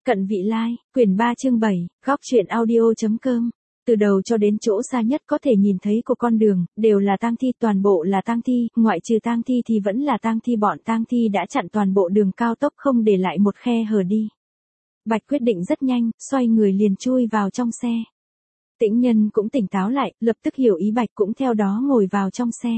Cận vị lai, quyển 3 chương 7, góc truyện audio.com. Từ đầu cho đến chỗ xa nhất có thể nhìn thấy của con đường, đều là tang thi, toàn bộ là tang thi, ngoại trừ tang thi thì vẫn là tang thi, bọn tang thi đã chặn toàn bộ đường cao tốc không để lại một khe hở đi. Bạch quyết định rất nhanh, xoay người liền chui vào trong xe. Tĩnh Nhân cũng tỉnh táo lại, lập tức hiểu ý Bạch cũng theo đó ngồi vào trong xe.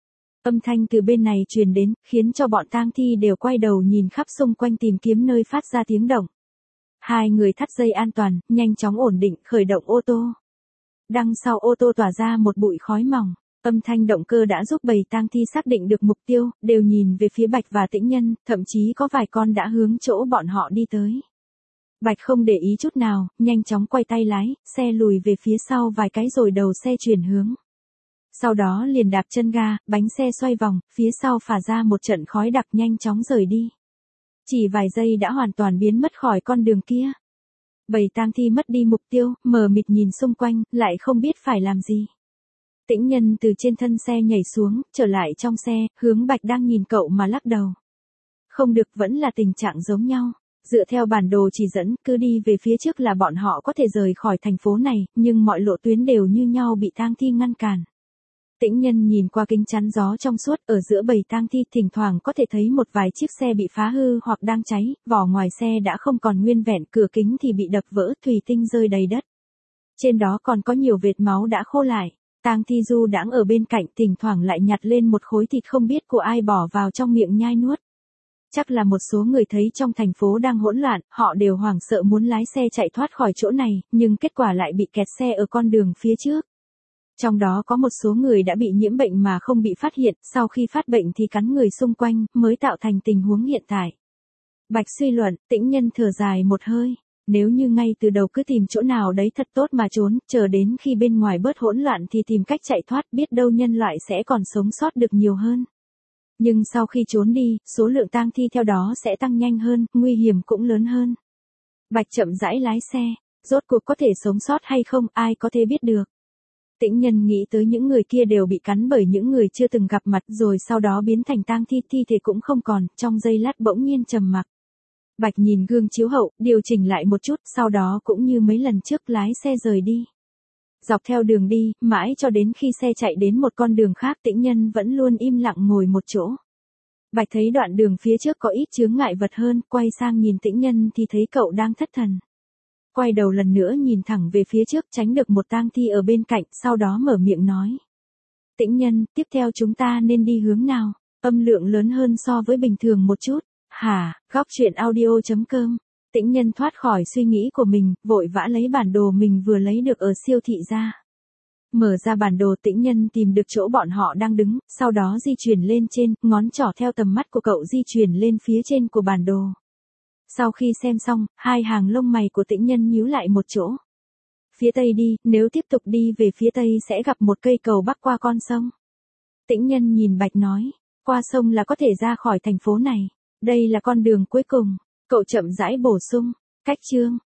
Âm thanh từ bên này truyền đến, khiến cho bọn tang thi đều quay đầu nhìn khắp xung quanh tìm kiếm nơi phát ra tiếng động. Hai người thắt dây an toàn, nhanh chóng ổn định, khởi động ô tô. Đằng sau ô tô tỏa ra một bụi khói mỏng, âm thanh động cơ đã giúp bầy tang thi xác định được mục tiêu, đều nhìn về phía Bạch và Tĩnh Nhân, thậm chí có vài con đã hướng chỗ bọn họ đi tới. Bạch không để ý chút nào, nhanh chóng quay tay lái, xe lùi về phía sau vài cái rồi đầu xe chuyển hướng. Sau đó liền đạp chân ga, bánh xe xoay vòng, phía sau phả ra một trận khói đặc nhanh chóng rời đi. Chỉ vài giây đã hoàn toàn biến mất khỏi con đường kia. Bầy tang thi mất đi mục tiêu, mờ mịt nhìn xung quanh, lại không biết phải làm gì. Tĩnh Nhân từ trên thân xe nhảy xuống, trở lại trong xe, hướng Bạch đang nhìn cậu mà lắc đầu. Không được, vẫn là tình trạng giống nhau. Dựa theo bản đồ chỉ dẫn, cứ đi về phía trước là bọn họ có thể rời khỏi thành phố này, nhưng mọi lộ tuyến đều như nhau bị tang thi ngăn cản. Tĩnh Nhân nhìn qua kính chắn gió trong suốt, ở giữa bầy tang thi thỉnh thoảng có thể thấy một vài chiếc xe bị phá hư hoặc đang cháy, vỏ ngoài xe đã không còn nguyên vẹn, cửa kính thì bị đập vỡ, thủy tinh rơi đầy đất. Trên đó còn có nhiều vệt máu đã khô lại. Tang thi du đãng ở bên cạnh, thỉnh thoảng lại nhặt lên một khối thịt không biết của ai bỏ vào trong miệng nhai nuốt. Chắc là một số người thấy trong thành phố đang hỗn loạn, họ đều hoảng sợ muốn lái xe chạy thoát khỏi chỗ này, nhưng kết quả lại bị kẹt xe ở con đường phía trước. Trong đó có một số người đã bị nhiễm bệnh mà không bị phát hiện, sau khi phát bệnh thì cắn người xung quanh, mới tạo thành tình huống hiện tại. Bạch suy luận, Tĩnh Nhân thở dài một hơi. Nếu như ngay từ đầu cứ tìm chỗ nào đấy thật tốt mà trốn, chờ đến khi bên ngoài bớt hỗn loạn thì tìm cách chạy thoát, biết đâu nhân loại sẽ còn sống sót được nhiều hơn. Nhưng sau khi trốn đi, số lượng tang thi theo đó sẽ tăng nhanh hơn, nguy hiểm cũng lớn hơn. Bạch chậm rãi lái xe, rốt cuộc có thể sống sót hay không, ai có thể biết được. Tĩnh Nhân nghĩ tới những người kia đều bị cắn bởi những người chưa từng gặp mặt rồi sau đó biến thành tang thi, thi thể cũng không còn, trong giây lát bỗng nhiên trầm mặc. Bạch nhìn gương chiếu hậu, điều chỉnh lại một chút, sau đó cũng như mấy lần trước lái xe rời đi. Dọc theo đường đi, mãi cho đến khi xe chạy đến một con đường khác, Tĩnh Nhân vẫn luôn im lặng ngồi một chỗ. Bạch thấy đoạn đường phía trước có ít chướng ngại vật hơn, quay sang nhìn Tĩnh Nhân thì thấy cậu đang thất thần. Quay đầu lần nữa nhìn thẳng về phía trước, tránh được một tang thi ở bên cạnh, sau đó mở miệng nói. Tĩnh Nhân, tiếp theo chúng ta nên đi hướng nào? Âm lượng lớn hơn so với bình thường một chút. Hả, góc truyện audio.com. Tĩnh Nhân thoát khỏi suy nghĩ của mình, vội vã lấy bản đồ mình vừa lấy được ở siêu thị ra. Mở ra bản đồ, Tĩnh Nhân tìm được chỗ bọn họ đang đứng, sau đó di chuyển lên trên, ngón trỏ theo tầm mắt của cậu di chuyển lên phía trên của bản đồ. Sau khi xem xong, hai hàng lông mày của Tĩnh Nhân nhíu lại một chỗ. Phía tây đi, nếu tiếp tục đi về phía tây sẽ gặp một cây cầu bắc qua con sông. Tĩnh Nhân nhìn Bạch nói, qua sông là có thể ra khỏi thành phố này. Đây là con đường cuối cùng. Cậu chậm rãi bổ sung, cách chương.